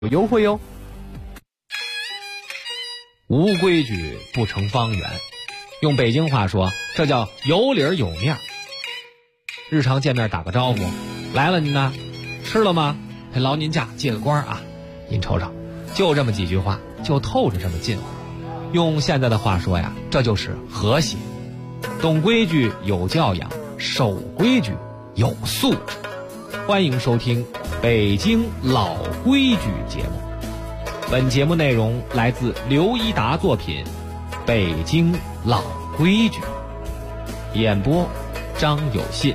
有优惠哟。无规矩不成方圆，用北京话说，这叫有理儿有面儿。日常见面打个招呼，来了您呢，吃了吗？还劳您驾，借个光啊！您瞅瞅，就这么几句话，就透着这么近乎。用现在的话说呀，这就是和谐。懂规矩有教养，守规矩有素质。欢迎收听北京老规矩节目。本节目内容来自刘一达作品《北京老规矩》，演播张有信。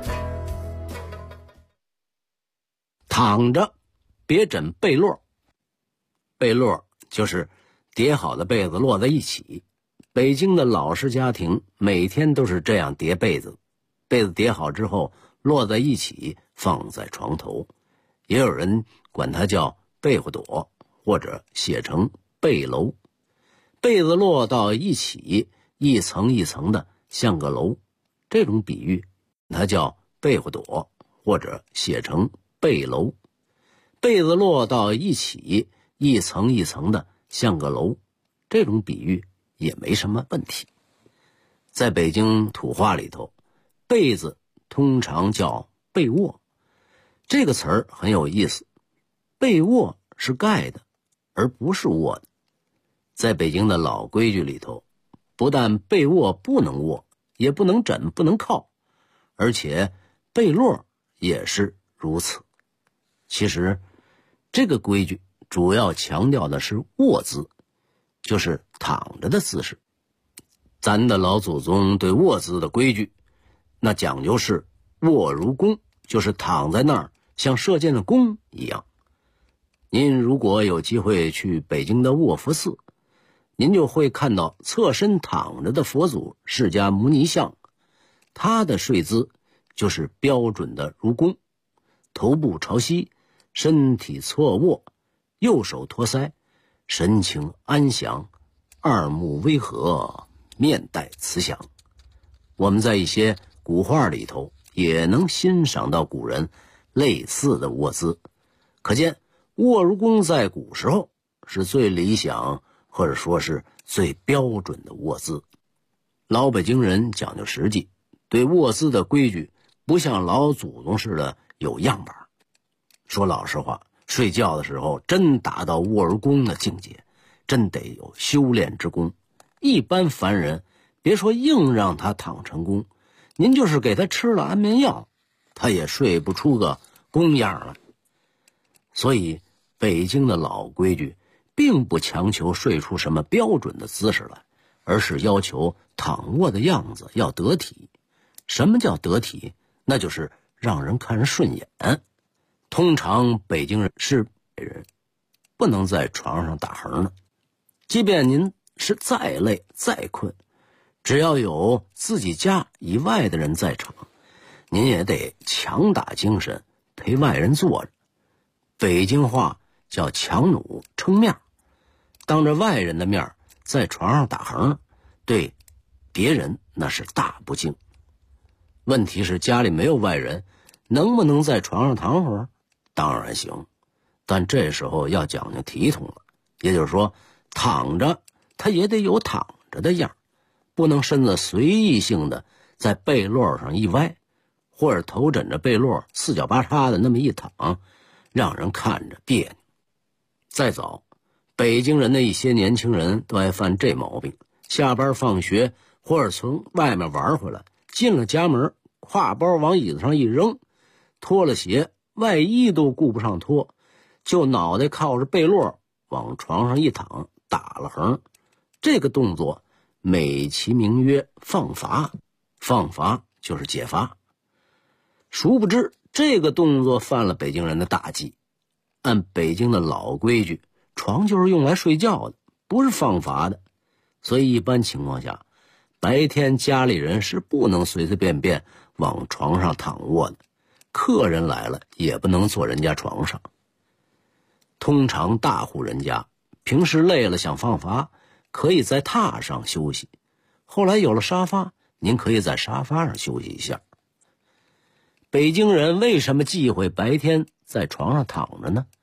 躺着别枕被落，被落就是叠好的被子摞在一起。北京的老式家庭每天都是这样叠被子，被子叠好之后摞在一起放在床头，也有人管它叫被窝垛，或者写成被楼。被子摞到一起，一层一层的像个楼，这种比喻它叫被窝垛，或者写成被楼。被子摞到一起，一层一层的像个楼，这种比喻也没什么问题。在北京土话里头，被子通常叫被窝，这个词儿很有意思。被窝是盖的，而不是卧的。在北京的老规矩里头，不但被窝不能卧，也不能枕，不能靠，而且被落也是如此。其实这个规矩主要强调的是卧姿，就是躺着的姿势。咱的老祖宗对卧姿的规矩，那讲究是卧如弓，就是躺在那儿像射箭的弓一样。您如果有机会去北京的卧佛寺，您就会看到侧身躺着的佛祖释迦牟尼像，他的睡姿就是标准的如弓，头部朝西，身体侧卧，右手托腮，神情安详，二目微合，面带慈祥。我们在一些古画里头也能欣赏到古人类似的卧姿，可见卧如弓在古时候是最理想，或者说是最标准的卧姿。老北京人讲究实际，对卧姿的规矩不像老祖宗似的有样板。说老实话，睡觉的时候真达到卧如弓的境界，真得有修炼之功。一般凡人别说硬让他躺成功，您就是给他吃了安眠药，他也睡不出个弓样来。所以北京的老规矩并不强求睡出什么标准的姿势来，而是要求躺卧的样子要得体。什么叫得体？那就是让人看着顺眼。通常北京人是人不能在床上打横的，即便您是再累再困，只要有自己家以外的人在场，您也得强打精神陪外人坐着。北京话叫强弩撑面，当着外人的面在床上打横，对别人那是大不敬。问题是家里没有外人，能不能在床上躺会儿？当然行，但这时候要讲究体统了，也就是说躺着他也得有躺着的样，不能身子随意性的在被落上一歪，或者头枕着被落四脚八叉的那么一躺，让人看着别扭。再早，北京人的一些年轻人都爱犯这毛病，下班放学或者从外面玩回来，进了家门，挎包往椅子上一扔，脱了鞋，外衣都顾不上脱，就脑袋靠着被落往床上一躺，打了横。这个动作美其名曰放罚，放罚就是解罚。殊不知这个动作犯了北京人的大忌。按北京的老规矩，床就是用来睡觉的，不是放罚的。所以一般情况下，白天家里人是不能随随便便往床上躺卧的，客人来了也不能坐人家床上。通常大户人家平时累了想放罚，可以在榻上休息，后来有了沙发，您可以在沙发上休息一下。北京人为什么忌讳白天在床上躺着呢？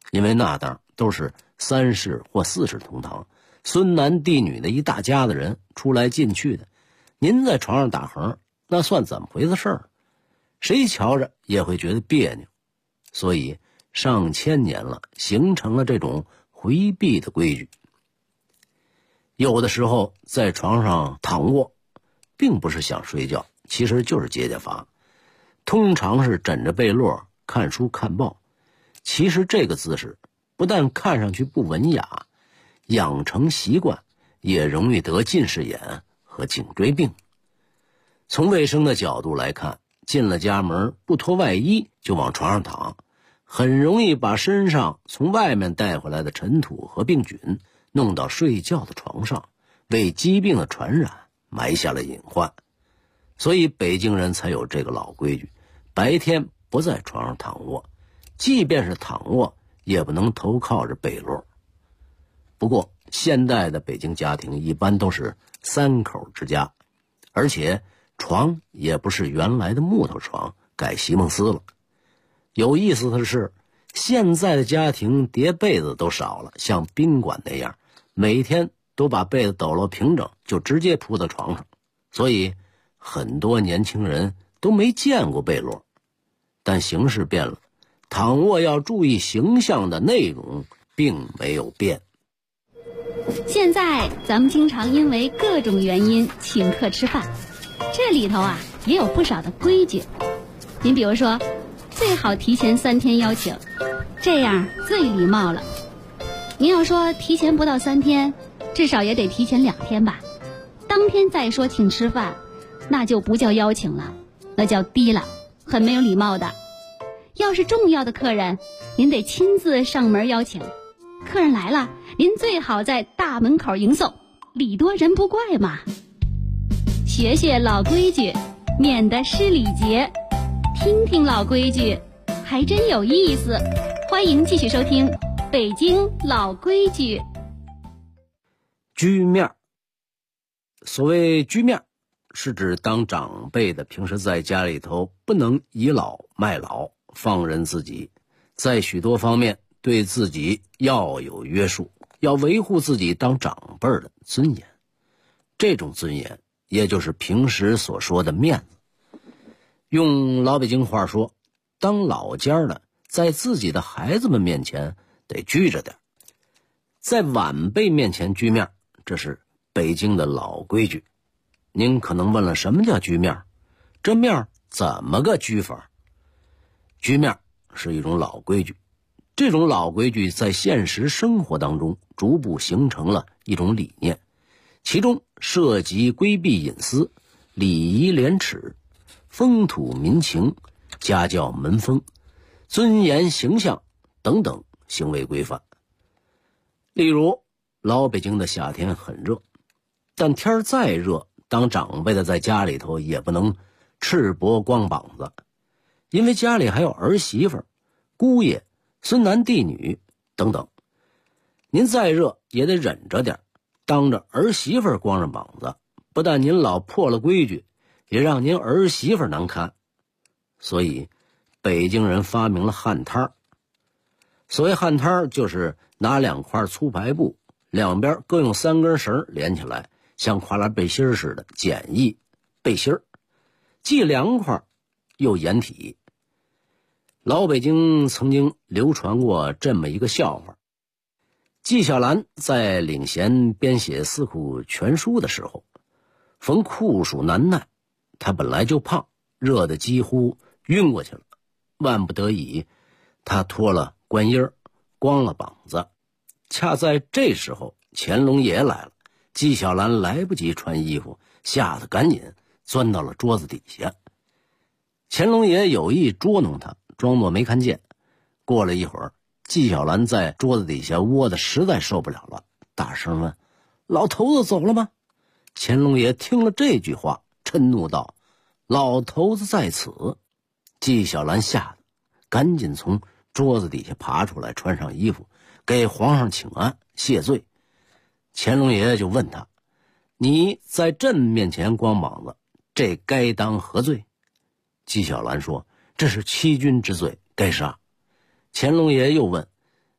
因为那当都是3世或4世同堂，孙男弟女的一大家子人出来进去的，您在床上打横，那算怎么回事儿？谁瞧着也会觉得别扭。所以上千年了，形成了这种回避的规矩。有的时候在床上躺卧，并不是想睡觉，其实就是解解乏，通常是枕着被褥看书看报。其实这个姿势不但看上去不文雅，养成习惯也容易得近视眼和颈椎病。从卫生的角度来看，进了家门不脱外衣就往床上躺，很容易把身上从外面带回来的尘土和病菌弄到睡觉的床上，为疾病的传染埋下了隐患。所以北京人才有这个老规矩，白天不在床上躺卧，即便是躺卧也不能头靠着被褥。不过现代的北京家庭一般都是3口之家，而且床也不是原来的木头床，改席梦思了。有意思的是，现在的家庭叠被子都少了，像宾馆那样每天都把被子抖落平整，就直接铺在床上，所以很多年轻人都没见过被褥。但形势变了，躺卧要注意形象的内容并没有变。 现在咱们经常因为各种原因请客吃饭，这里头也有不少的规矩。您比如说，最好提前3天邀请，这样最礼貌了。您要说提前不到3天，至少也得提前2天吧。当天再说请吃饭，那就不叫邀请了，那叫低了，很没有礼貌的。要是重要的客人，您得亲自上门邀请。客人来了，您最好在大门口迎送，礼多人不怪嘛。学学老规矩，免得失礼节。听听老规矩，还真有意思。欢迎继续收听《北京老规矩》。 居面，所谓居面，是指当长辈的平时在家里头不能倚老卖老，放任自己，在许多方面对自己要有约束，要维护自己当长辈的尊严。这种尊严也就是平时所说的面子。用老北京话说，当老家的在自己的孩子们面前得拘着点，在晚辈面前居面，这是北京的老规矩。您可能问了，什么叫居面？这面怎么个居法？居面是一种老规矩，这种老规矩在现实生活当中逐步形成了一种理念，其中涉及规避隐私、礼仪廉耻、风土民情、家教门风、尊严形象等等行为规范。例如，老北京的夏天很热，但天再热，当长辈的在家里头也不能赤膊光膀子，因为家里还有儿媳妇、姑爷、孙男弟女等等。您再热也得忍着点，当着儿媳妇光着膀子，不但您老破了规矩，也让您儿媳妇难堪。所以北京人发明了旱摊。所谓旱摊，就是拿2块粗排布，两边各用3根绳连起来，像跨栏背心似的简易背心，既凉快又掩体。老北京曾经流传过这么一个笑话。纪晓岚在领衔编写《四库全书》的时候，逢酷暑难耐，他本来就胖，热得几乎晕过去了，万不得已他脱了官衣，光了膀子。恰在这时候，乾隆爷来了，纪晓岚来不及穿衣服，吓得赶紧钻到了桌子底下。乾隆爷有意捉弄他，装作没看见。过了一会儿，纪晓岚在桌子底下窝得实在受不了了，大声问：“老头子走了吗？”乾隆爷听了这句话，嗔怒道：“老头子在此。”纪晓岚吓得赶紧从桌子底下爬出来，穿上衣服，给皇上请安谢罪。乾隆爷爷就问他：“你在朕面前光膀子，这该当何罪？”纪晓岚说：“这是欺君之罪，该杀。”乾隆爷又问：“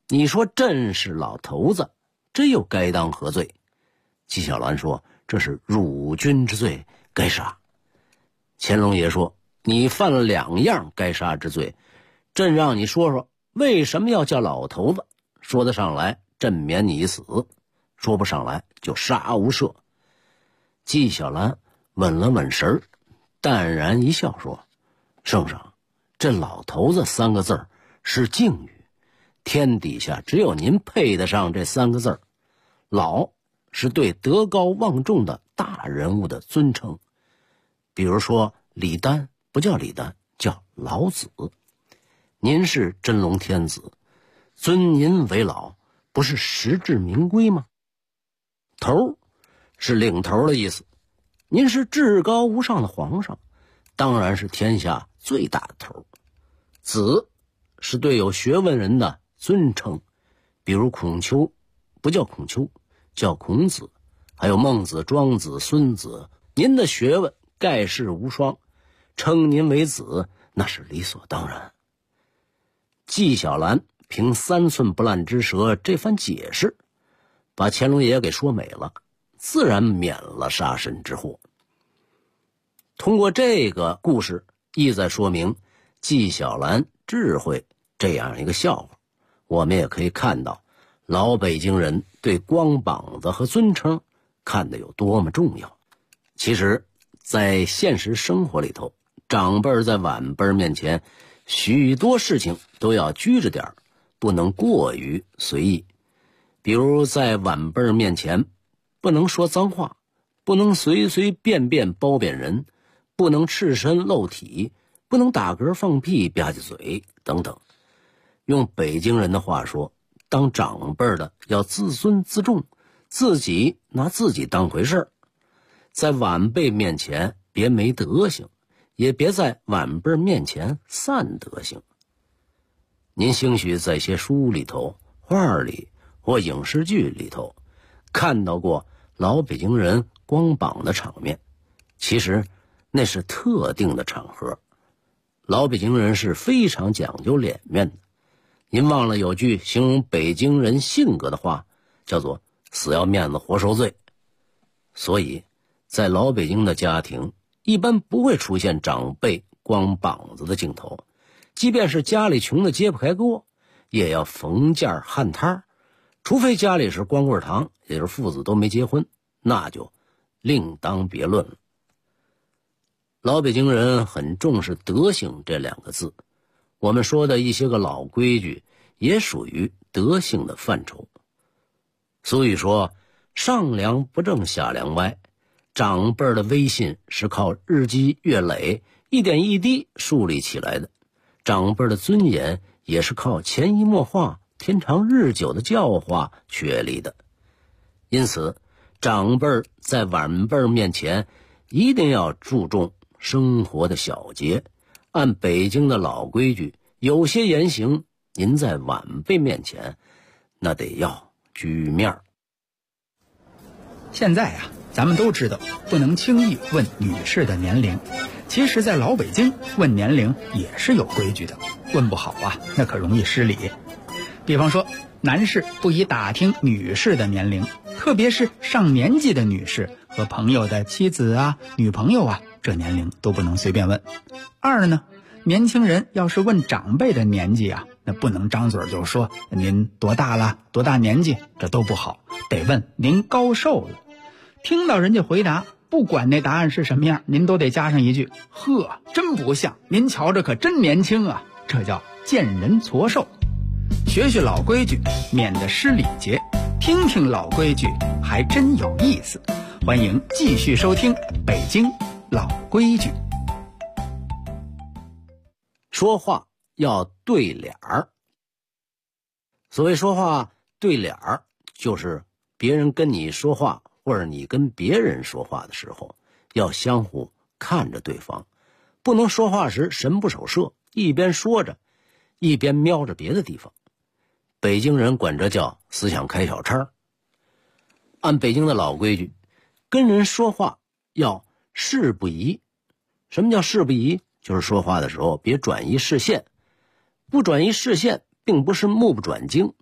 你说朕是老头子，这又该当何罪？纪晓岚说，这是辱君之罪，该杀。乾隆爷说，你犯了2样该杀之罪，朕让你说说为什么要叫老头子，说得上来朕免你一死，说不上来就杀无赦。纪晓岚稳了稳神儿，淡然一笑说，圣上，这老头子3个字是敬语，天底下只有您配得上这3个字。老是对德高望重的大人物的尊称，比如说李丹不叫李丹，叫老子。您是真龙天子，尊您为老，不是实至名归吗？头是领头的意思，您是至高无上的皇上，当然是天下最大的头。子是对有学问人的尊称，比如孔丘不叫孔丘，叫孔子，还有孟子、庄子、孙子，您的学问盖世无双，称您为子那是理所当然。纪晓岚凭3寸不烂之舌这番解释，把乾隆爷给说美了，自然免了杀身之祸。通过这个故事意在说明纪晓岚智慧这样一个笑话，我们也可以看到老北京人对光膀子和尊称看得有多么重要。其实在现实生活里头，长辈在晚辈面前许多事情都要拘着点，不能过于随意。比如在晚辈面前不能说脏话，不能随随便便褒贬人，不能赤身露体，不能打嗝放屁吧唧嘴等等。用北京人的话说，当长辈的要自尊自重，自己拿自己当回事儿。在晚辈面前别没德行，也别在晚辈面前散德行。您兴许在些书里头、画里或影视剧里头看到过老北京人光膀的场面，其实那是特定的场合。老北京人是非常讲究脸面的。您忘了有句形容北京人性格的话，叫做死要面子活受罪。所以在老北京的家庭一般不会出现长辈光膀子的镜头，即便是家里穷的揭不开锅，也要缝件焊摊，除非家里是光棍堂，也就是父子都没结婚，那就另当别论了。老北京人很重视德行这2个字，我们说的一些个老规矩也属于德性的范畴。俗语说，上梁不正下梁歪，长辈的威信是靠日积月累一点一滴树立起来的，长辈的尊严也是靠潜移默化天长日久的教化确立的。因此长辈在晚辈面前一定要注重生活的小节，按北京的老规矩，有些言行您在晚辈面前那得要居面。 现在啊，咱们都知道不能轻易问女士的年龄，其实在老北京问年龄也是有规矩的，问不好啊，那可容易失礼。比方说，男士不宜打听女士的年龄，特别是上年纪的女士和朋友的妻子啊、女朋友啊，这年龄都不能随便问。2呢，年轻人要是问长辈的年纪啊，那不能张嘴就说您多大了，多大年纪，这都不好，得问您高寿了。听到人家回答，不管那答案是什么样，您都得加上一句，呵，真不像，您瞧着可真年轻啊，这叫见人矬寿。学学老规矩，免得失礼节，听听老规矩还真有意思。欢迎继续收听北京老规矩。 说话要对脸儿。所谓说话对脸儿，就是别人跟你说话或者你跟别人说话的时候，要相互看着对方，不能说话时神不守舍，一边说着一边瞄着别的地方。北京人管这叫思想开小差。按北京的老规矩，跟人说话要事不移。什么叫事不移？就是说话的时候别转移视线。不转移视线并不是目不转睛，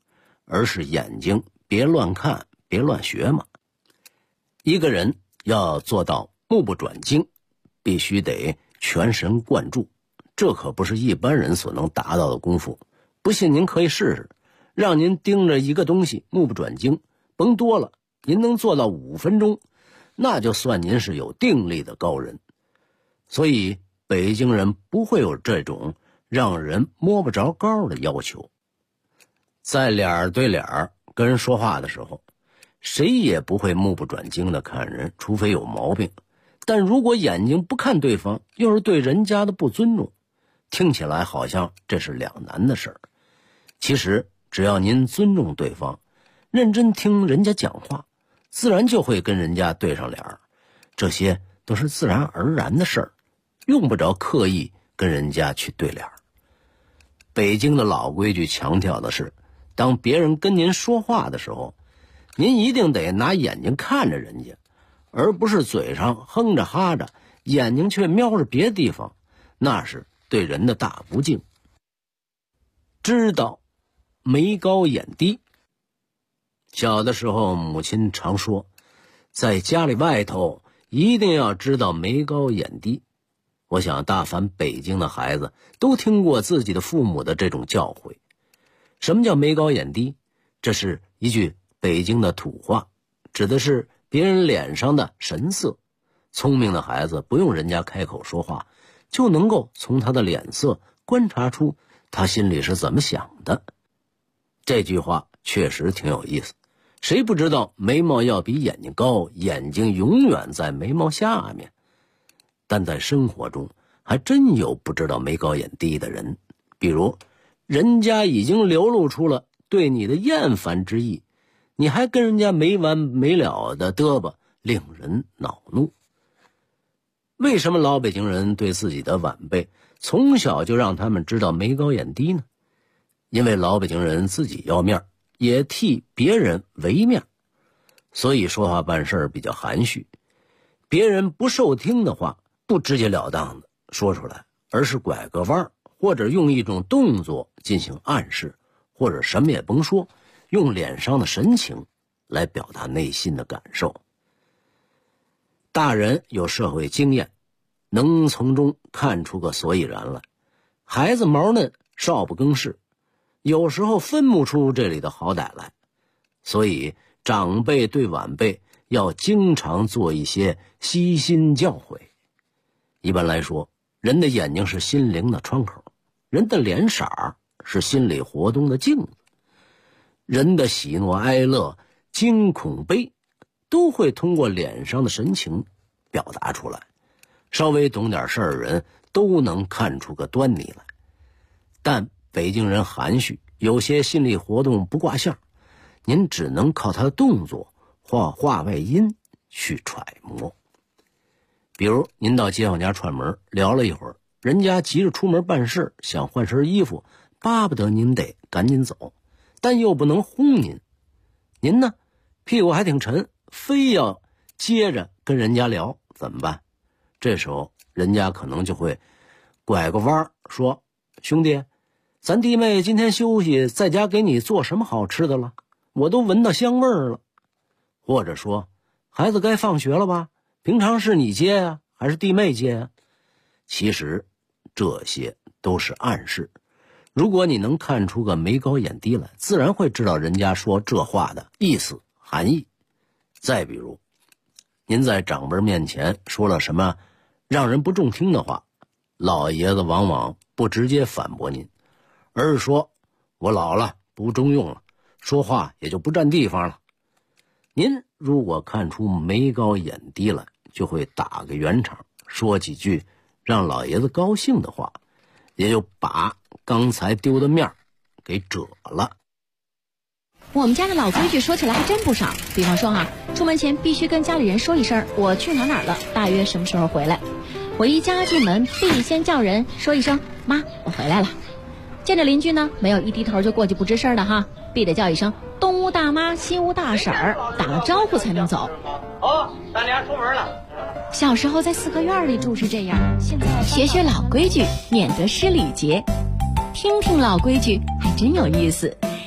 而是眼睛别乱看，别乱学嘛。一个人要做到目不转睛，必须得全神贯注，这可不是一般人所能达到的功夫。不信您可以试试，让您盯着一个东西目不转睛，甭多了，您能做到5分钟，那就算您是有定力的高人。所以北京人不会有这种让人摸不着高的要求。在脸对脸跟人说话的时候，谁也不会目不转睛地看人，除非有毛病。但如果眼睛不看对方，又是对人家的不尊重，听起来好像这是两难的事儿。其实只要您尊重对方，认真听人家讲话，自然就会跟人家对上脸儿，这些都是自然而然的事儿，用不着刻意跟人家去对脸儿。北京的老规矩强调的是，当别人跟您说话的时候，您一定得拿眼睛看着人家，而不是嘴上哼着哈着，眼睛却瞄着别的地方，那是对人的大不敬。知道眉高眼低。小的时候母亲常说，在家里外头一定要知道眉高眼低。我想大凡北京的孩子都听过自己的父母的这种教诲。什么叫眉高眼低？这是一句北京的土话，指的是别人脸上的神色。聪明的孩子不用人家开口说话，就能够从他的脸色观察出他心里是怎么想的。这句话确实挺有意思，谁不知道眉毛要比眼睛高，眼睛永远在眉毛下面。但在生活中还真有不知道眉高眼低的人，比如人家已经流露出了对你的厌烦之意，你还跟人家没完没了的嘚啵，令人恼怒。为什么老北京人对自己的晚辈从小就让他们知道眉高眼低呢？因为老北京人自己要面，也替别人为面，所以说话办事比较含蓄。别人不受听的话，不直截了当的说出来，而是拐个弯，或者用一种动作进行暗示，或者什么也甭说，用脸上的神情来表达内心的感受。大人有社会经验，能从中看出个所以然来。孩子毛嫩，少不更事，有时候分不出这里的好歹来。所以长辈对晚辈要经常做一些悉心教诲。一般来说，人的眼睛是心灵的窗口，人的脸色是心理活动的镜子，人的喜怒哀乐、惊恐悲都会通过脸上的神情表达出来。稍微懂点事儿的人都能看出个端倪来。但北京人含蓄，有些心理活动不挂相，您只能靠他的动作或话外音去揣摩。比如您到街坊家串门，聊了一会儿，人家急着出门办事，想换身衣服，巴不得您得赶紧走，但又不能轰您。您呢，屁股还挺沉，非要接着跟人家聊，怎么办？这时候人家可能就会拐个弯说，兄弟，咱弟妹今天休息，在家给你做什么好吃的了？我都闻到香味儿了。或者说，孩子该放学了吧？平常是你接呀，还是弟妹接呀？其实这些都是暗示。如果你能看出个眉高眼低来，自然会知道人家说这话的意思含义。再比如，您在长辈面前说了什么让人不中听的话，老爷子往往不直接反驳您，而是说，我老了，不中用了，说话也就不占地方了。您如果看出眉高眼低来，就会打个圆场，说几句让老爷子高兴的话，也就把刚才丢的面给遮了。 我们家的老规矩说起来还真不少，比方说出门前必须跟家里人说一声我去哪儿了，大约什么时候回来。回家进门必先叫人说一声妈，我回来了。见着邻居呢，没有一低头就过去不吱声的必得叫一声东屋大妈西屋大婶儿，打个招呼才能走。 咱俩出门了。 小时候在四合院里住是这样，现在学老规矩，免得失礼节。听听老规矩还真有意思。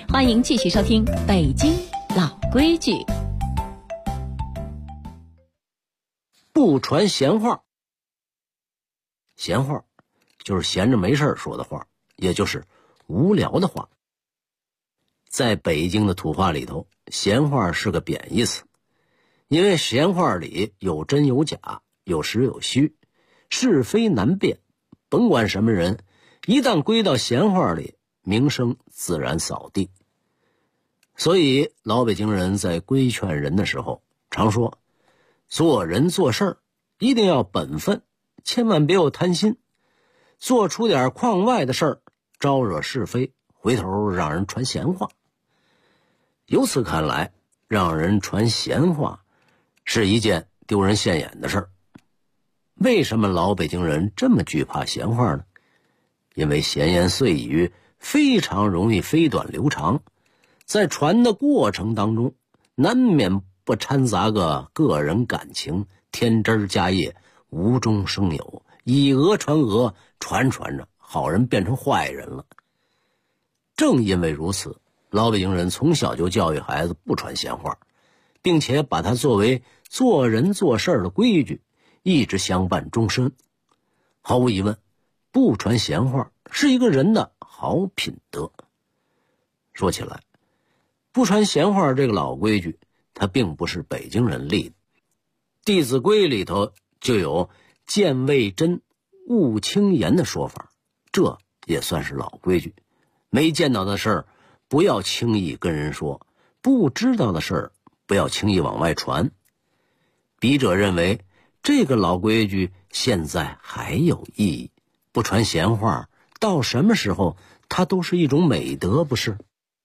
欢迎继续收听《北京老规矩》。 不传闲话。闲话就是闲着没事说的话，也就是无聊的话。在北京的土话里头，闲话是个贬义词，因为闲话里有真有假，有实有虚，是非难辨。甭管什么人，一旦归到闲话里，名声自然扫地。所以老北京人在规劝人的时候常说，做人做事一定要本分，千万别有贪心，做出点框外的事儿，招惹是非，回头让人传闲话。由此看来，让人传闲话是一件丢人现眼的事儿。为什么老北京人这么惧怕闲话呢？因为闲言碎语非常容易飞短流长，在传的过程当中，难免不掺杂个个人感情，添枝加叶，无中生有，以讹传讹，传着好人变成坏人了。正因为如此，老北京人从小就教育孩子不传闲话，并且把它作为做人做事的规矩，一直相伴终身。毫无疑问，不传闲话是一个人的好品德。说起来，不传闲话这个老规矩，它并不是北京人立的。《弟子规》里头就有见未真勿轻言的说法，这也算是老规矩。没见到的事儿不要轻易跟人说，不知道的事儿不要轻易往外传。笔者认为这个老规矩现在还有意义，不传闲话到什么时候它都是一种美德，不是？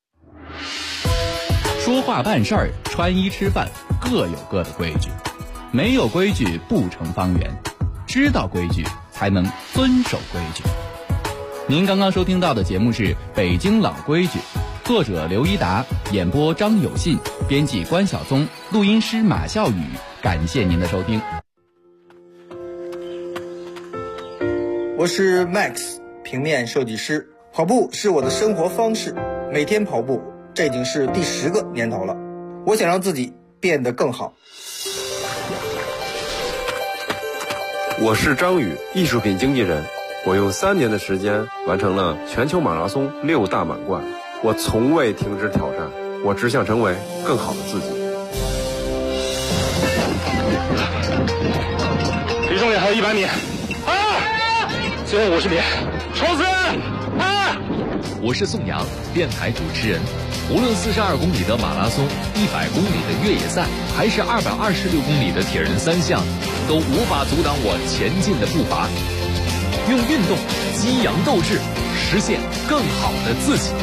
说话办事儿，穿衣吃饭，各有各的规矩，没有规矩不成方圆，知道规矩才能遵守规矩。您刚刚收听到的节目是《北京老规矩》，作者刘一达，演播张有信，编辑关晓松，录音师马笑宇。感谢您的收听。 我是 Max， 平面设计师。跑步是我的生活方式，每天跑步，这已经是第10个年头了。我想让自己变得更好。 我是张宇，艺术品经纪人。我用3年的时间完成了全球马拉松6大满贯。我从未停止挑战，我只想成为更好的自己。 离终点还有100米，最后50米，冲刺！ 我是宋阳，电台主持人。无论42公里的马拉松、100公里的越野赛，还是226公里的铁人3项，都无法阻挡我前进的步伐。用运动激扬斗志，实现更好的自己。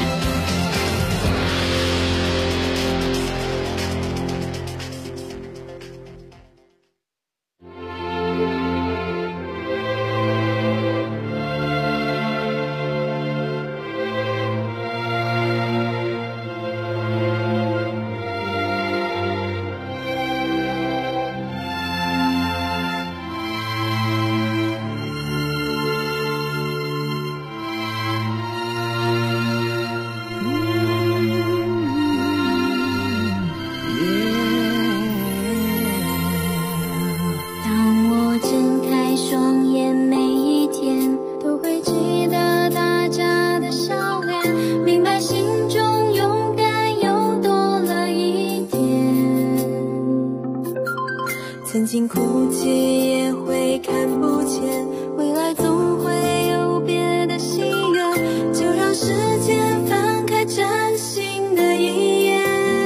曾经哭泣也会看不见，未来总会有别的心愿，就让时间翻开崭新的一页。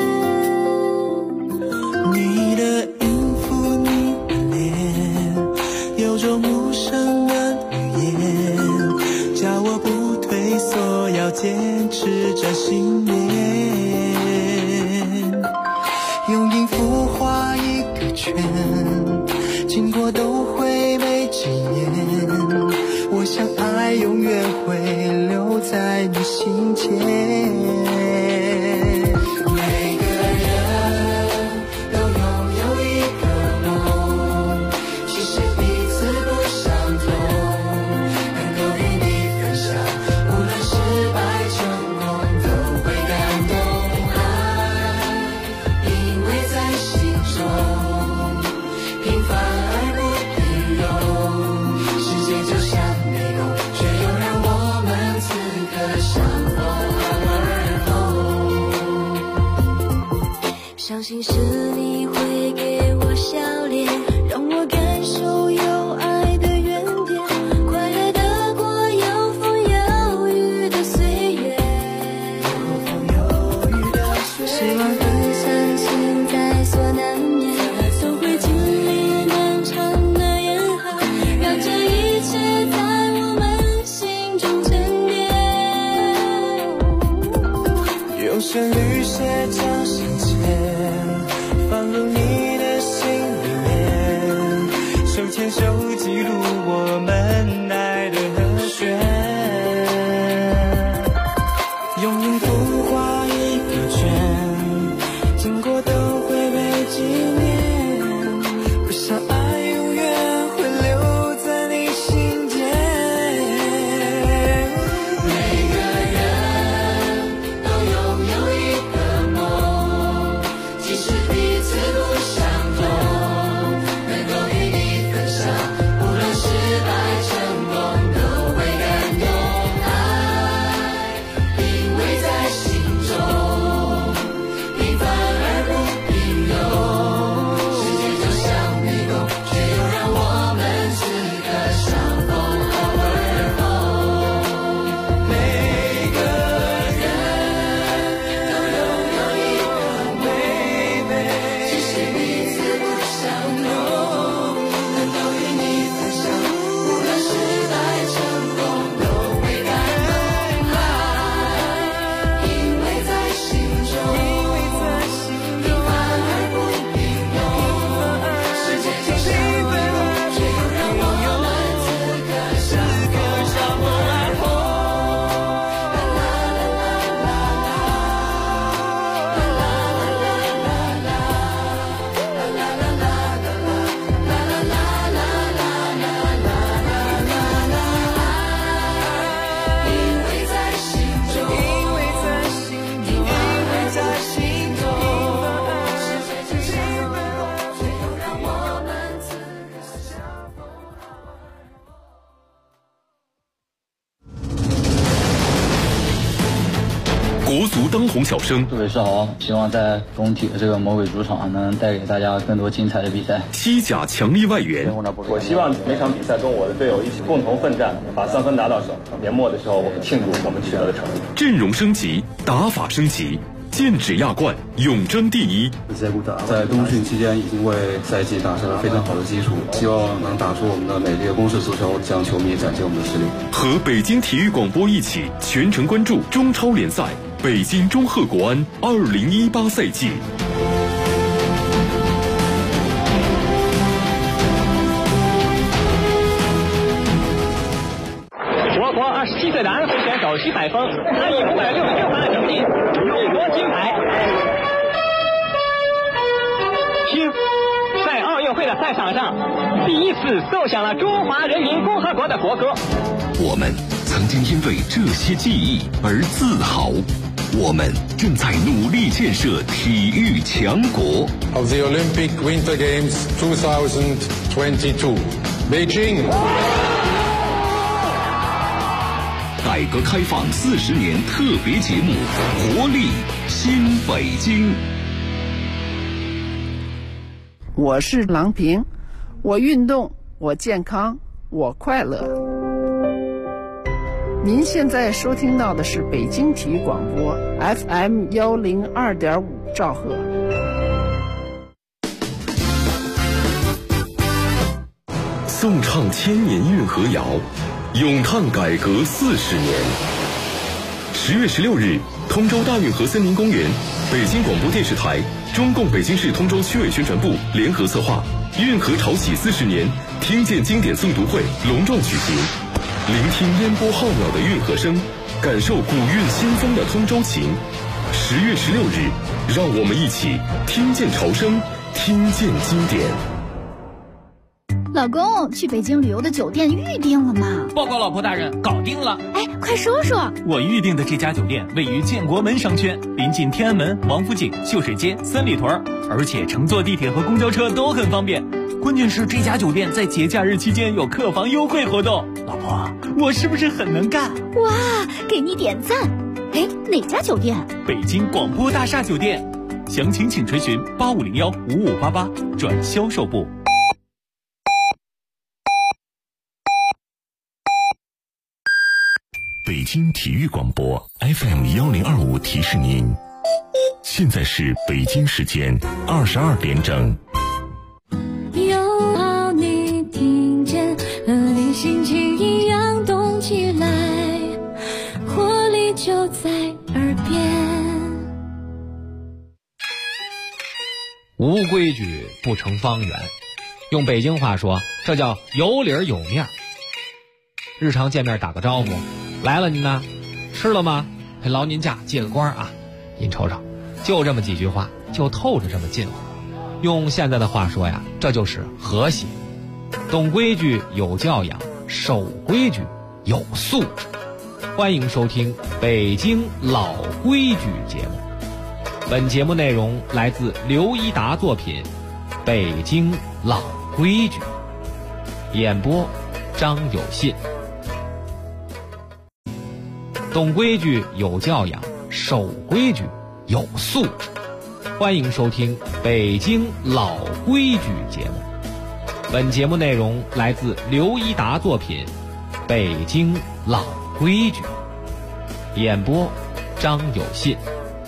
你的音符，你的脸，有种无声的语言，叫我不退缩，要坚持着信念。用音符画一个圈，经过都会被纪念，我想爱永远会留在你心间。每个人都拥有一个梦，其实彼此不相同，能够与你分享，无论失败成功都会感动。 相信是你会给我笑脸，让我感受有爱的原点，快乐的过有风有雨的岁月，希望分散现在所难免，都会经历漫长的严寒，让这一切在我们心中沉淀， 用旋律写着心间，放入你的心里面，手牵手记录我们爱的和弦，用音符画一个圈，经过都会被纪念，我想爱永远会留在你心间。 每个人都拥有一个梦，即使彼此不相同，能够与你分享，无论失败成功都会感动。爱因为在心中，平凡而不平庸，世界就像迷宫，却又让我们此刻相逢偶尔后。 每个人都拥有一个梦，即使彼此不相同，能够与你分享，无论失败成功都会感动。爱因为在心中，平凡而不平庸，世界就像迷宫，却又让我们此刻相逢偶尔后。因为在心中，平凡而在心中，世界就像迷宫，却又让我们此刻相逢。 国足当红小生， 各位是好，希望在工体的这个魔鬼主场能带给大家更多精彩的比赛。 西甲强力外援， 我希望每场比赛跟我的队友一起共同奋战，把3分拿到手。年末的时候，我们庆祝我们取得的成绩。 阵容升级，打法升级，剑指亚冠，永争第一。 在冬训期间已经为赛季打下了非常好的基础，希望能打出我们的美丽的攻势足球，向球迷展现我们的实力。 和北京体育广播一起全程关注中超联赛北京中赫国安2018赛季。 我国27岁的安徽选手徐海峰，他以566分的成绩勇夺金牌。听，在奥运会的赛场上，第一次奏响了中华人民共和国的国歌。 我们曾经因为这些记忆而自豪，我们正在努力建设体育强国。 Of the Olympic Winter Games 2022, Beijing. 改革开放40年特别节目，活力新北京。 我是郎平，我运动，我健康，我快乐。您现在收听到的是北京体育广播 FM 102.5兆赫。 颂唱千年运河谣，咏叹改革40年。10月16日，通州大运河森林公园，北京广播电视台、中共北京市通州区委宣传部联合策划运河潮起40年听见经典诵读会隆重举行。聆听烟波浩渺的运河声，感受古韵新风的通州情。10月16日，让我们一起听见潮声，听见经典。 老公，去北京旅游的酒店预定了吗？ 报告老婆大人，搞定了。 哎，快说说。 我预定的这家酒店位于建国门商圈，临近天安门、王府井、秀水街、三里屯，而且乘坐地铁和公交车都很方便。关键是这家酒店在节假日期间有客房优惠活动。老婆，我是不是很能干？ 哇，给你点赞。哎，哪家酒店？ 北京广播大厦酒店。 详情请垂询85015588转销售部。 北京体育广播 FM1025提示您，现在是北京时间22点整。 拥抱你，听见和你心情一样动起来，活力就在耳边。 无规矩不成方圆，用北京话说，这叫有理儿有面儿。日常见面打个招呼，来了您呢，吃了吗？劳您驾，借个光啊！您瞅瞅，就这么几句话，就透着这么近乎。用现在的话说呀，这就是和谐。懂规矩有教养，守规矩有素质。欢迎收听北京老规矩节目。本节目内容来自刘一达作品《北京老规矩》，演播张有信。懂规矩有教养，守规矩有素质。欢迎收听北京老规矩节目。本节目内容来自刘一达作品《北京老规矩》，演播张有信。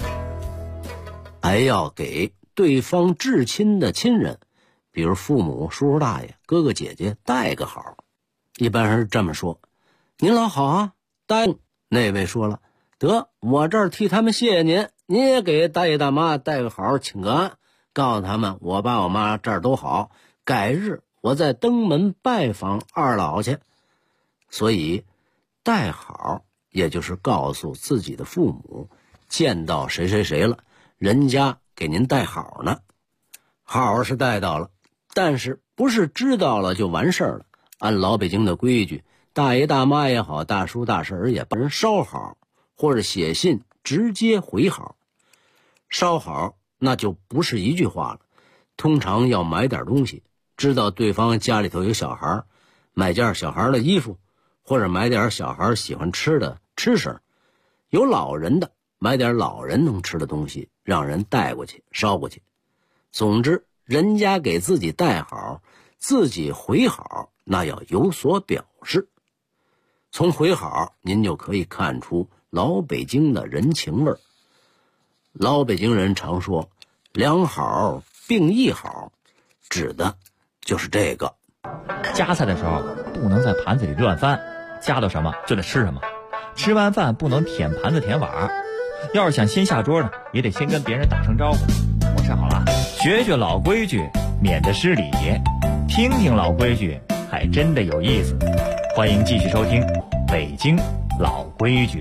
还要给对方至亲的亲人，比如父母、叔叔大爷、哥哥姐姐带个好。一般人这么说：“您老好啊，大爷。”那位说了：“得，我这儿替他们谢谢您，您也给大爷大妈带个好，请个安，告诉他们我爸我妈这儿都好，改日我再登门拜访二老去。”所以带好也就是告诉自己的父母，见到谁谁谁了，人家给您带好呢。好是带到了，但是不是知道了就完事儿了。按老北京的规矩，大爷大妈也好，大叔大婶也帮人捎好，或者写信直接回好。捎好那就不是一句话了，通常要买点东西，知道对方家里头有小孩，买件小孩的衣服，或者买点小孩喜欢吃的吃食，有老人的买点老人能吃的东西，让人带过去捎过去。总之人家给自己带好，自己回好，那要有所表示。从回好您就可以看出老北京的人情味儿。老北京人常说两好并一好，指的就是这个。 夹菜的时候不能在盘子里乱翻，夹到什么就得吃什么。吃完饭不能舔盘子舔碗，要是想先下桌呢，也得先跟别人打声招呼。我吃好了，学学老规矩，免得失礼。听听老规矩，还真的有意思。欢迎继续收听北京老规矩。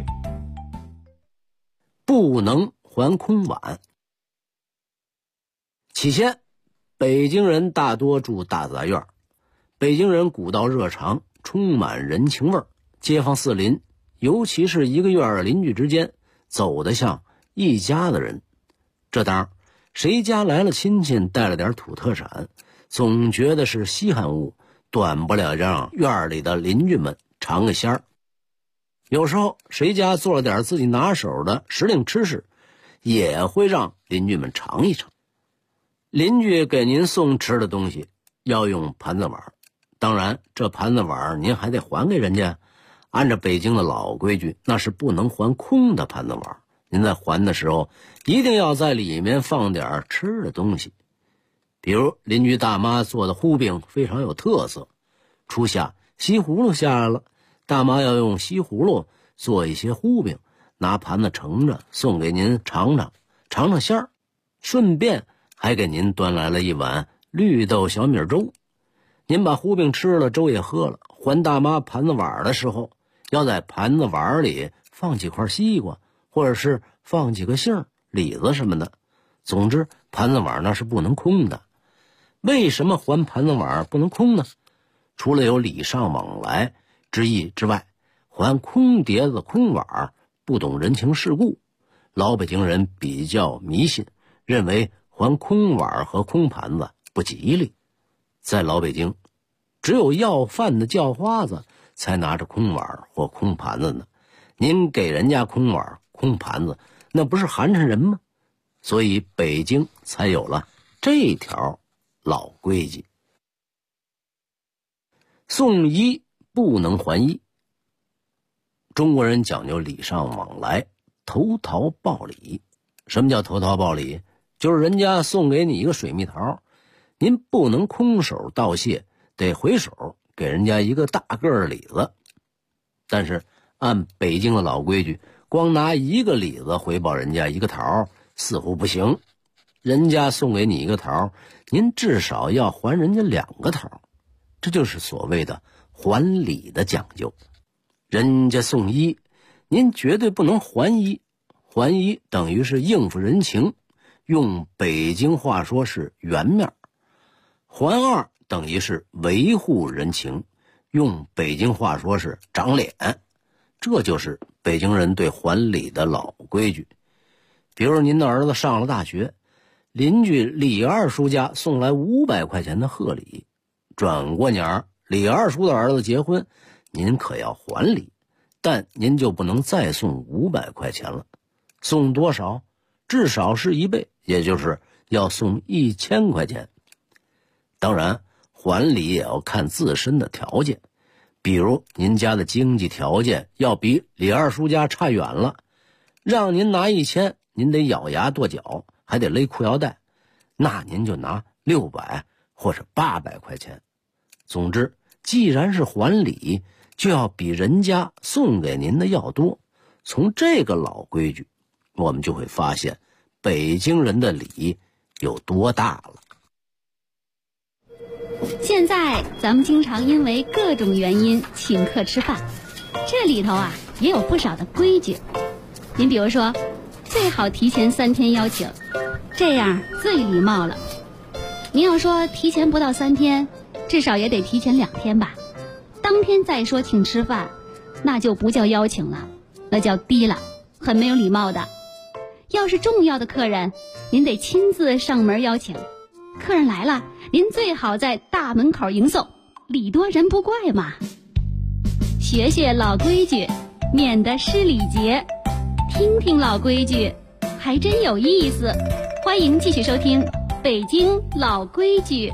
不能还空碗。起先北京人大多住大杂院，北京人古道热肠，充满人情味儿，街坊四邻，尤其是一个院的邻居之间，走得像一家的人。这当谁家来了亲戚，带了点土特产，总觉得是稀罕物，短不了让院里的邻居们尝个鲜儿。有时候谁家做了点自己拿手的时令吃食，也会让邻居们尝一尝。邻居给您送吃的东西要用盘子碗，当然这盘子碗您还得还给人家。按照北京的老规矩，那是不能还空的盘子碗，您在还的时候一定要在里面放点吃的东西。比如邻居大妈做的糊饼非常有特色，初夏西葫芦下来了，大妈要用西葫芦做一些糊饼，拿盘子盛着送给您尝尝鲜儿，顺便还给您端来了一碗绿豆小米粥。您把糊饼吃了，粥也喝了，还大妈盘子碗的时候，要在盘子碗里放几块西瓜，或者是放几个杏、李子什么的。总之盘子碗那是不能空的。为什么还盘子碗不能空呢？除了有礼尚往来之意之外，还空碟子空碗不懂人情世故。老北京人比较迷信，认为还空碗和空盘子不吉利。在老北京，只有要饭的叫花子才拿着空碗或空盘子呢。您给人家空碗空盘子，那不是寒碜人吗？ 所以北京才有了这条老规矩。送衣不能还衣。中国人讲究礼尚往来，投桃报李。什么叫投桃报李？就是人家送给你一个水蜜桃，您不能空手道谢，得回手给人家一个大个儿的李子。但是按北京的老规矩，光拿一个李子回报人家一个桃似乎不行，人家送给你一个桃，您至少要还人家2个桃，这就是所谓的还礼的讲究。人家送衣，您绝对不能还衣，还衣等于是应付人情，用北京话说是圆面。还二等于是维护人情，用北京话说是长脸。这就是北京人对还礼的老规矩。比如您的儿子上了大学，邻居李二叔家送来500块钱的贺礼，转过年李二叔的儿子结婚，您可要还礼，但您就不能再送500块钱了，送多少？至少是1倍，也就是要送1000块钱。当然还礼也要看自身的条件，比如您家的经济条件要比李二叔家差远了，让您拿1000，您得咬牙跺脚，还得勒裤腰带，那您就拿600或者800块钱。总之既然是还礼，就要比人家送给您的要多。从这个老规矩，我们就会发现北京人的礼有多大了。 现在咱们经常因为各种原因请客吃饭，这里头也有不少的规矩。您比如说，最好提前3天邀请，这样最礼貌了。您要说提前不到3天，至少也得提前2天吧。当天再说请吃饭，那就不叫邀请了，那叫低了，很没有礼貌的。要是重要的客人，您得亲自上门邀请。客人来了，您最好在大门口迎送，礼多人不怪嘛。学学老规矩，免得失礼节。听听老规矩，还真有意思。欢迎继续收听《北京老规矩》。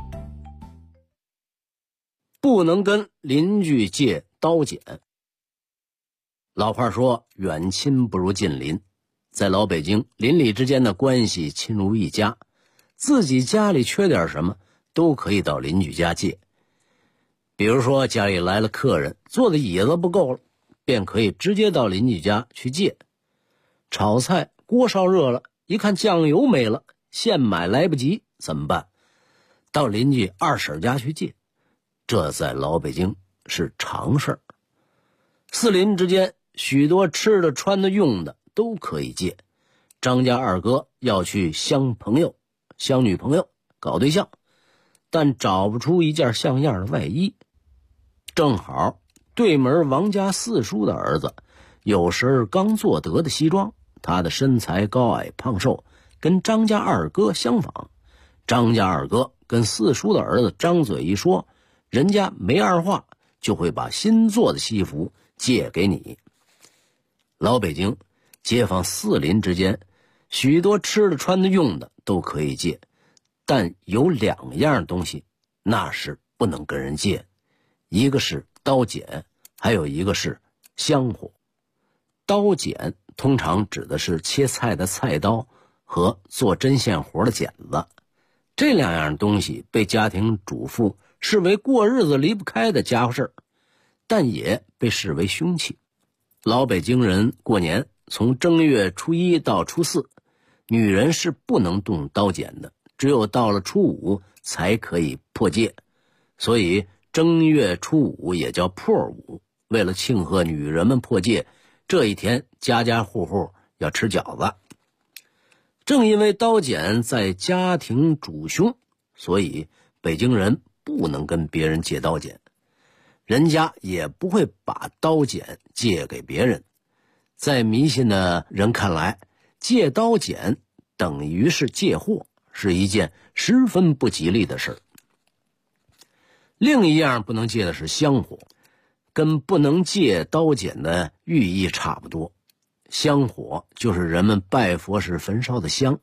不能跟邻居借刀剪。老话说远亲不如近邻，在老北京，邻里之间的关系亲如一家，自己家里缺点什么都可以到邻居家借。比如说家里来了客人，坐的椅子不够了，便可以直接到邻居家去借。炒菜锅烧热了，一看酱油没了，现买来不及，怎么办？到邻居二婶家去借。这在老北京是常事儿。四邻之间许多吃的穿的用的都可以借。张家二哥要去相朋友相女朋友搞对象，但找不出一件像样的外衣。正好对门王家四叔的儿子有身刚做得的西装，他的身材高矮胖瘦跟张家二哥相仿。张家二哥跟四叔的儿子张嘴一说，人家没二话，就会把新做的西服借给你。老北京街坊四邻之间许多吃的穿的用的都可以借，但有2样东西那是不能跟人借，一个是刀剪，还有一个是香火。刀剪通常指的是切菜的菜刀和做针线活的剪子，这2样东西被家庭主妇视为过日子离不开的家伙事儿，但也被视为凶器。老北京人过年从正月初1到初4，女人是不能动刀剪的，只有到了初5才可以破戒。所以正月初5也叫破5。为了庆贺女人们破戒，这一天家家户户要吃饺子。正因为刀剪在家庭主凶，所以北京人不能跟别人借刀剪，人家也不会把刀剪借给别人。在迷信的人看来，借刀剪等于是借货，是一件十分不吉利的事儿。另一样不能借的是香火，跟不能借刀剪的寓意差不多。香火就是人们拜佛时焚烧的香，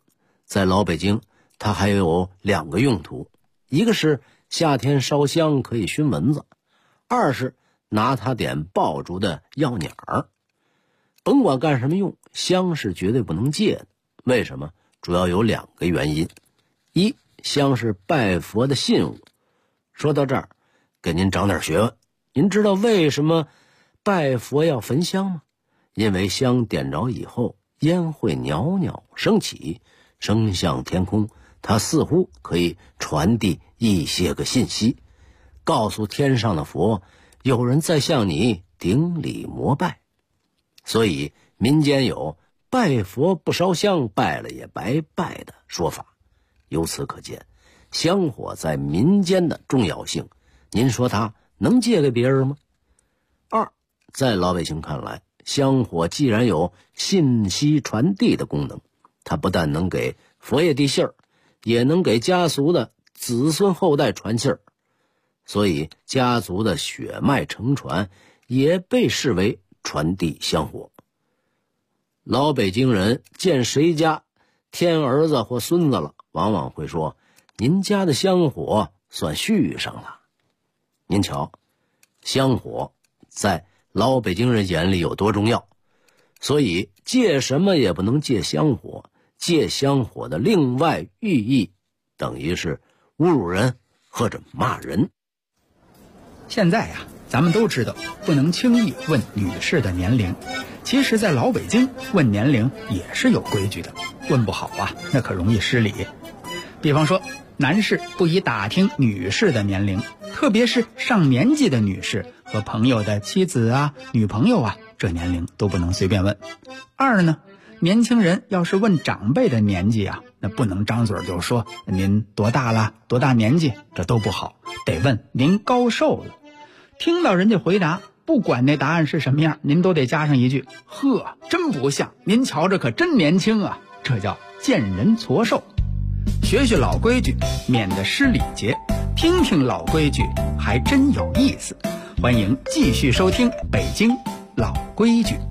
在老北京，它还有2个用途，一个是夏天烧香可以熏蚊子，二是拿它点爆竹的药鸟儿。甭管干什么用，香是绝对不能戒的。为什么？主要有2个原因。一，香是拜佛的信物。说到这儿，给您长点学问。您知道为什么拜佛要焚香吗？因为香点着以后，烟会袅袅升起，升向天空，它似乎可以传递一些个信息，告诉天上的佛，有人在向你顶礼膜拜。所以民间有拜佛不烧香，拜了也白拜的说法。由此可见，香火在民间的重要性，您说它能借给别人吗？二，在老百姓看来，香火既然有信息传递的功能，它不但能给佛爷递信儿，也能给家族的子孙后代传信儿，所以家族的血脉承传也被视为传递香火。老北京人见谁家添儿子或孙子了，往往会说，您家的香火算续上了。您瞧，香火在老北京人眼里有多重要，所以借什么也不能借香火。借香火的另外寓意，等于是侮辱人或者骂人。 现在呀，咱们都知道不能轻易问女士的年龄，其实在老北京问年龄也是有规矩的，问不好啊，那可容易失礼。比方说，男士不宜打听女士的年龄，特别是上年纪的女士和朋友的妻子啊、女朋友啊，这年龄都不能随便问。二呢，年轻人要是问长辈的年纪啊，那不能张嘴就说您多大了、多大年纪，这都不好，得问您高寿了。听到人家回答，不管那答案是什么样，您都得加上一句，呵，真不像，您瞧着可真年轻啊，这叫见人矬寿。学学老规矩，免得失礼节，听听老规矩还真有意思。欢迎继续收听北京老规矩。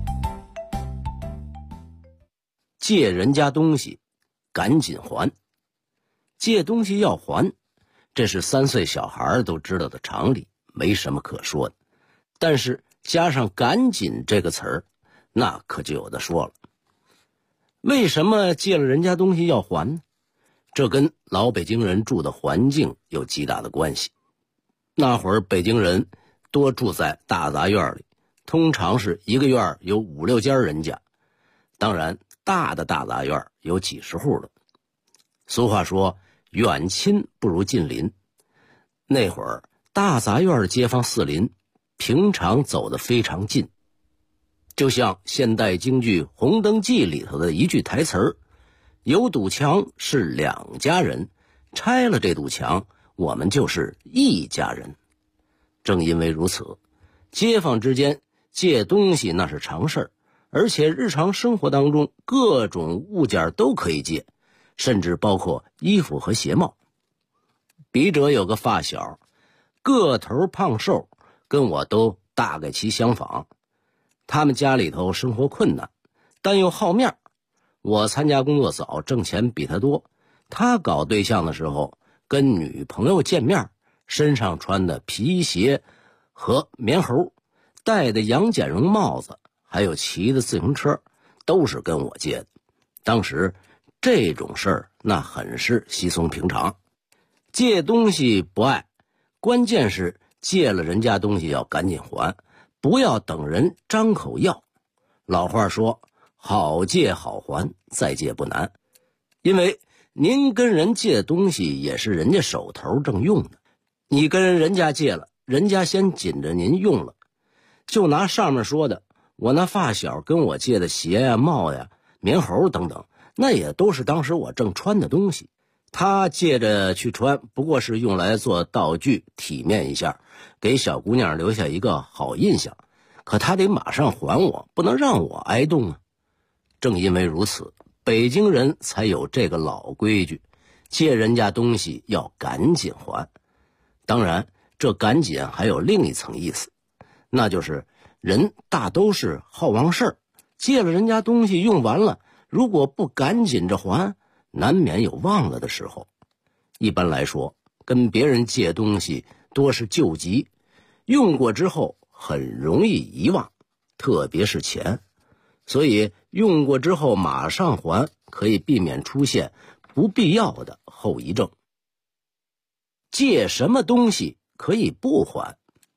借人家东西赶紧还，借东西要还，这是3岁小孩都知道的常理，没什么可说的。但是加上赶紧这个词儿，那可就有的说了。为什么借了人家东西要还呢？这跟老北京人住的环境有极大的关系。那会儿北京人多住在大杂院里，通常是一个院有5、6家人家，当然大的大杂院有几十户的。俗话说，远亲不如近邻。那会儿大杂院的街坊四邻平常走得非常近，就像现代京剧《红灯记》里头的一句台词儿，有堵墙是2家人，拆了这堵墙，我们就是1家人。正因为如此，街坊之间借东西那是常事儿，而且日常生活当中各种物件都可以借，甚至包括衣服和鞋帽。笔者有个发小，个头胖瘦，跟我都大概其相仿。他们家里头生活困难，但又好面。我参加工作早，挣钱比他多。他搞对象的时候，跟女朋友见面，身上穿的皮鞋和棉猴，戴的杨戬绒帽子，还有骑的自行车，都是跟我借的。当时这种事儿那很是稀松平常。借东西不爱，关键是借了人家东西要赶紧还，不要等人张口要。老话说，好借好还，再借不难。因为您跟人借东西也是人家手头正用的，你跟人家借了，人家先紧着您用了。就拿上面说的，我那发小跟我借的鞋呀、帽呀、棉猴等等，那也都是当时我正穿的东西。他借着去穿，不过是用来做道具，体面一下，给小姑娘留下一个好印象。可他得马上还我，不能让我挨冻啊。正因为如此，北京人才有这个老规矩，借人家东西要赶紧还。当然，这赶紧还有另一层意思，那就是人大都是好忘事儿，借了人家东西用完了，如果不赶紧着还， 难免有忘了的时候。一般来说，跟别人借东西多是救急，用过之后很容易遗忘，特别是钱。所以用过之后马上还，可以避免出现不必要的后遗症。借什么东西可以不还？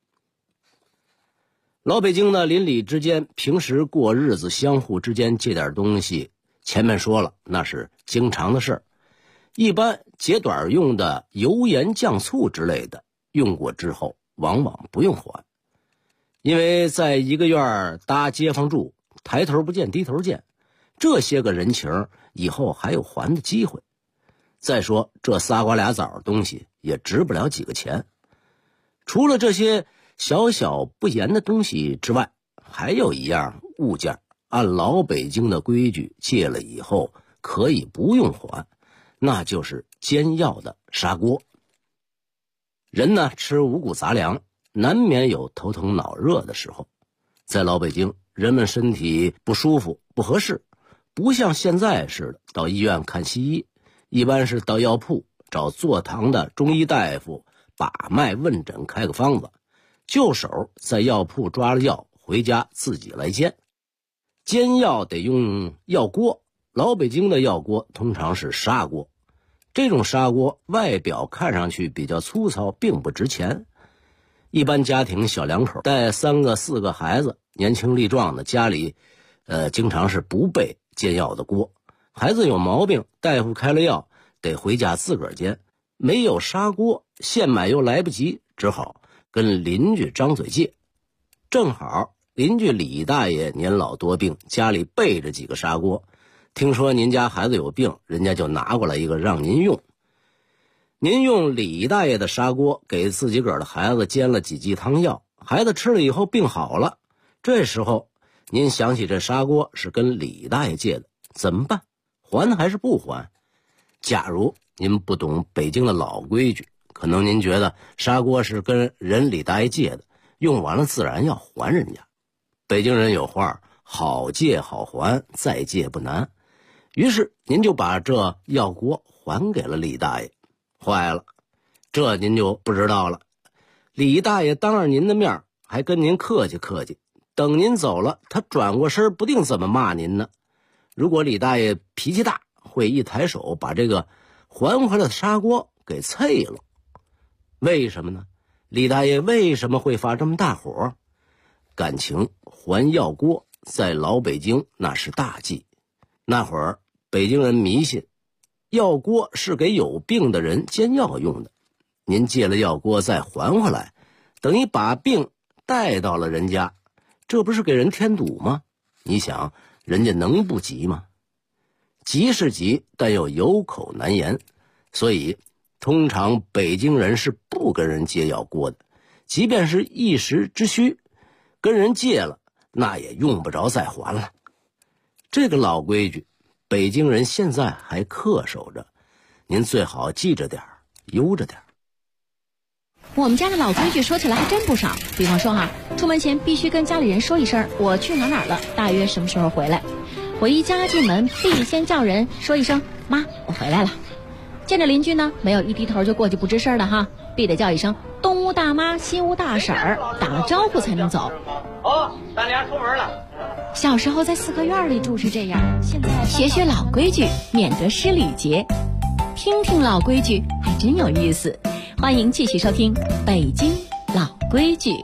老北京的邻里之间，平时过日子相互之间借点东西，前面说了，那是经常的事儿。一般节短用的油盐酱醋之类的，用过之后往往不用还，因为在一个院搭街坊住，抬头不见低头见，这些个人情以后还有还的机会。再说这仨瓜俩枣的东西也值不了几个钱。除了这些小小不言的东西之外，还有一样物件，按老北京的规矩，借了以后可以不用还，那就是煎药的砂锅。人呢，吃五谷杂粮，难免有头疼脑热的时候。在老北京，人们身体不舒服不合适，不像现在似的到医院看西医，一般是到药铺找坐堂的中医大夫把脉问诊，开个方子，就手在药铺抓了药，回家自己来煎。煎药得用药锅，老北京的药锅通常是砂锅。这种砂锅外表看上去比较粗糙，并不值钱。一般家庭小两口带3个4个孩子，年轻力壮的家里经常是不备煎药的锅。孩子有毛病，大夫开了药，得回家自个儿煎。没有砂锅，现买又来不及，只好跟邻居张嘴借。正好邻居李大爷年老多病，家里备着几个砂锅，听说您家孩子有病，人家就拿过来一个让您用。您用李大爷的砂锅给自己个儿的孩子煎了几剂汤药，孩子吃了以后病好了。这时候您想起这砂锅是跟李大爷借的，怎么办？还还是不还？假如您不懂北京的老规矩，可能您觉得砂锅是跟人李大爷借的，用完了自然要还人家。北京人有话，好借好还，再借不难。于是您就把这药锅还给了李大爷。坏了，这您就不知道了。李大爷当着您的面还跟您客气客气，等您走了，他转过身不定怎么骂您呢。如果李大爷脾气大，会一抬手把这个还回来的砂锅给碎了。为什么呢？李大爷为什么会发这么大火？感情还药锅在老北京那是大忌。那会儿北京人迷信药锅是给有病的人煎药用的，您借了药锅再还回来，等于把病带到了人家，这不是给人添堵吗？你想人家能不急吗？急是急，但又有口难言，所以通常北京人是不跟人借药锅的，即便是一时之需，跟人借了，那也用不着再还了。这个老规矩北京人现在还恪守着，您最好记着点儿，悠着点儿。 我们家的老规矩说起来还真不少，比方说出门前必须跟家里人说一声我去哪儿了，大约什么时候回来。回家进门必先叫人说一声妈，我回来了。见着邻居呢，没有一低头就过去不吱声的必得叫一声东屋大妈西屋大婶儿，打了招呼才能走。 咱俩出门了。 小时候在4合院里住是这样，现在学学老规矩，免得失礼节。听听老规矩还真有意思。欢迎继续收听北京老规矩。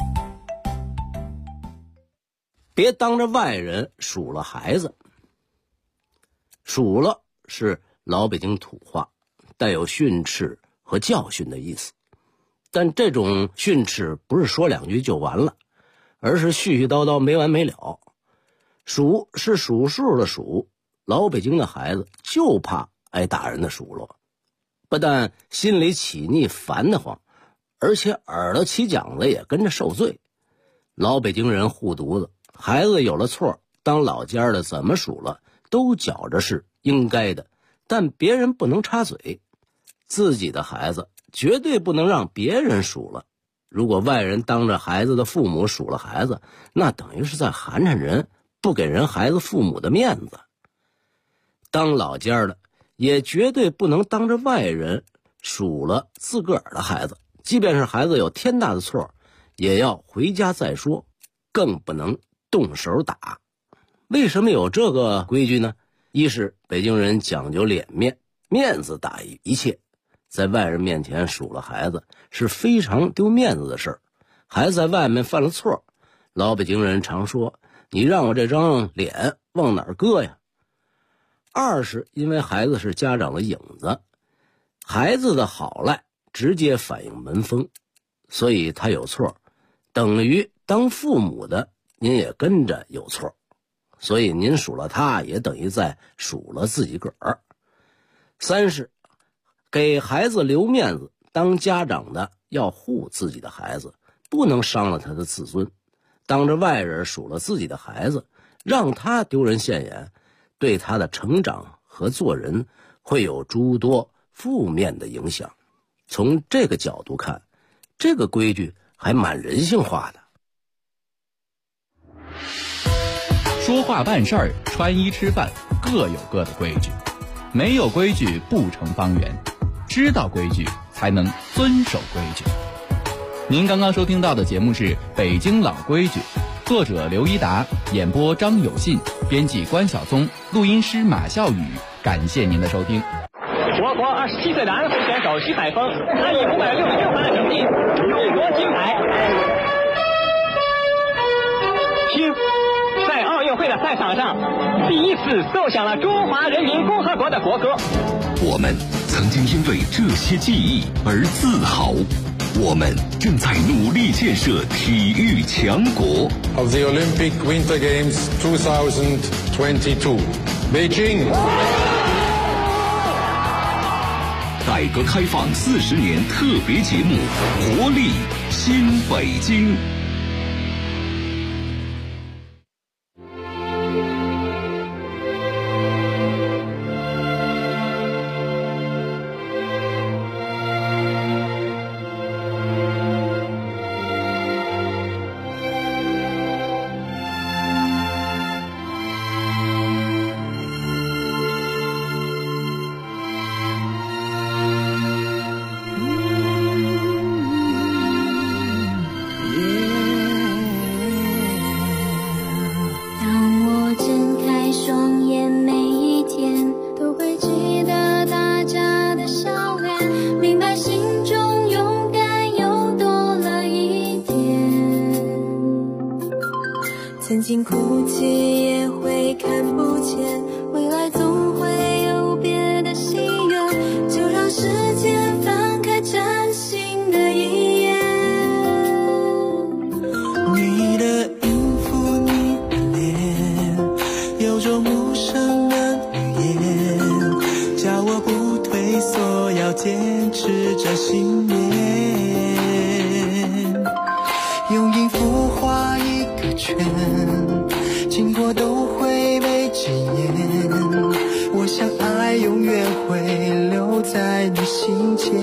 别当着外人数了孩子。数了是老北京土话，带有训斥和教训的意思。但这种训斥不是说2句就完了，而是絮絮叨叨没完没了。数是数数的数，老北京的孩子就怕挨大人的数落，不但心里起腻烦得慌，而且耳朵起茧子也跟着受罪。老北京人护犊子，孩子有了错，当老家的怎么数了都觉着是应该的，但别人不能插嘴。自己的孩子绝对不能让别人数了。如果外人当着孩子的父母数了孩子，那等于是在寒碜人，不给人孩子父母的面子。当老家的也绝对不能当着外人数了自个儿的孩子，即便是孩子有天大的错，也要回家再说，更不能动手打。为什么有这个规矩呢？一是北京人讲究脸面，面子大于一切，在外人面前数了孩子是非常丢面子的事儿。孩子在外面犯了错，老北京人常说，你让我这张脸往哪儿搁呀？二是因为孩子是家长的影子，孩子的好赖直接反映门风，所以他有错，等于当父母的您也跟着有错，所以您数了他也等于在数了自己个儿。三是给孩子留面子，当家长的要护自己的孩子，不能伤了他的自尊，当着外人数了自己的孩子，让他丢人现眼，对他的成长和做人会有诸多负面的影响。从这个角度看，这个规矩还蛮人性化的。 说话办事儿，穿衣吃饭，各有各的规矩，没有规矩不成方圆，知道规矩才能遵守规矩。您刚刚收听到的节目是《北京老规矩》，作者刘一达，演播张有信，编辑关晓松，录音师马笑宇。感谢您的收听。 我国27岁的安徽选手徐海峰，他以566分的成绩勇夺金牌。听，在奥运会的赛场上，第一次奏响了中华人民共和国的国歌。 我们曾经因为这些记忆而自豪，我们正在努力建设体育强国。 Of the Olympic Winter Games 2022, Beijing. 改革开放40年特别节目《活力新北京》。 曾经哭泣也会看不见，未来总会有别的心愿，就让时间翻开崭新的一页。 你的音符，你的脸，有种无声的语言，叫我不退缩，要坚持着信念。用音符画一个圈，经过都会被纪念。我想爱永远会留在你心间。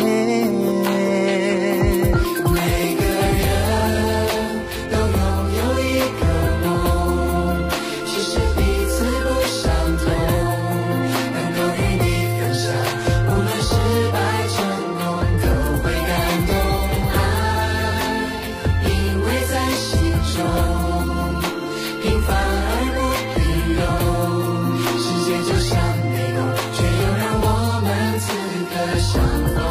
每个人都拥有一个梦，其实彼此不相同，能够与你分享，无论失败成功都会感动。爱因为在心中平凡而不平庸，世界就像迷宫，却又让我们此刻相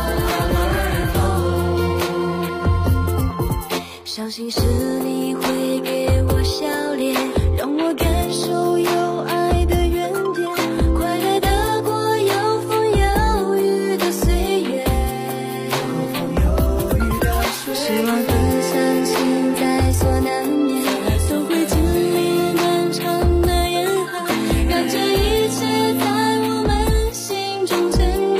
逢而后。 相信是你会给我笑脸，让我感受有爱的原点，快乐的过有风有雨的岁月。失望和伤心在所难免，都会经历漫长的严寒，让这一切在我们心中沉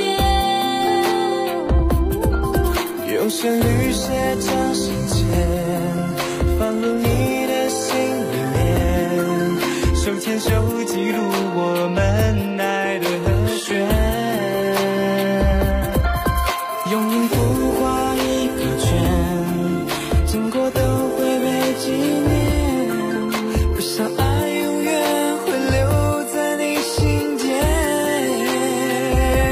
淀。 用旋律写成心间，放入你的心里面，手牵手记录我们爱的和弦，用音符画一个圈，经过都会被纪念。我想爱永远会留在你心间。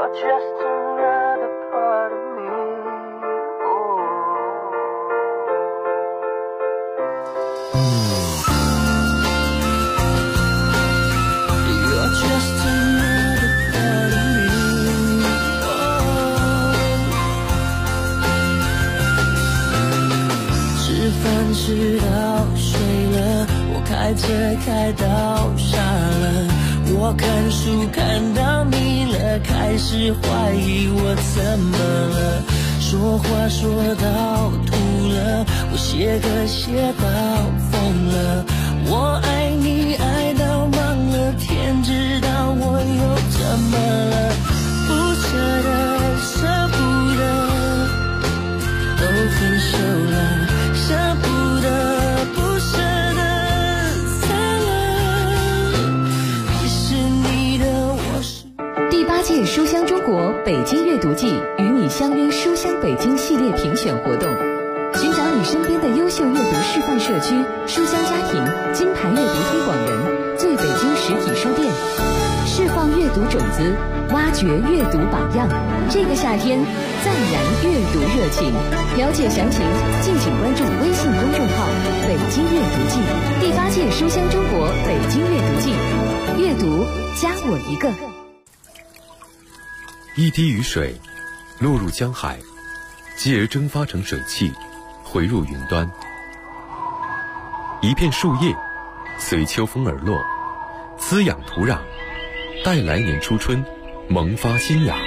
You're just another part of me. You're just another part of me. 吃饭吃到睡了，我开车开到傻了，我看书看到腻了，开始怀疑我怎么了，说话说到吐了，我写歌写到疯了，我爱你爱到忘了，天知道我又怎么了，不舍得舍不得，都分手了，舍不得不舍得散了，你是你的我是。 第8届书香中国北京阅读季与你相约书香北京系列评选活动，寻找你身边的优秀阅读示范社区、书香家庭、金牌阅读推广人、最北京实体书店，释放阅读种子，挖掘阅读榜样。这个夏天再燃阅读热情，了解详情敬请关注微信公众号北京阅读季。第8届书香中国北京阅读季，阅读加我一个。 一滴雨水落入江海，继而蒸发成水汽，回入云端。一片树叶随秋风而落，滋养土壤，带来年初春，萌发新芽。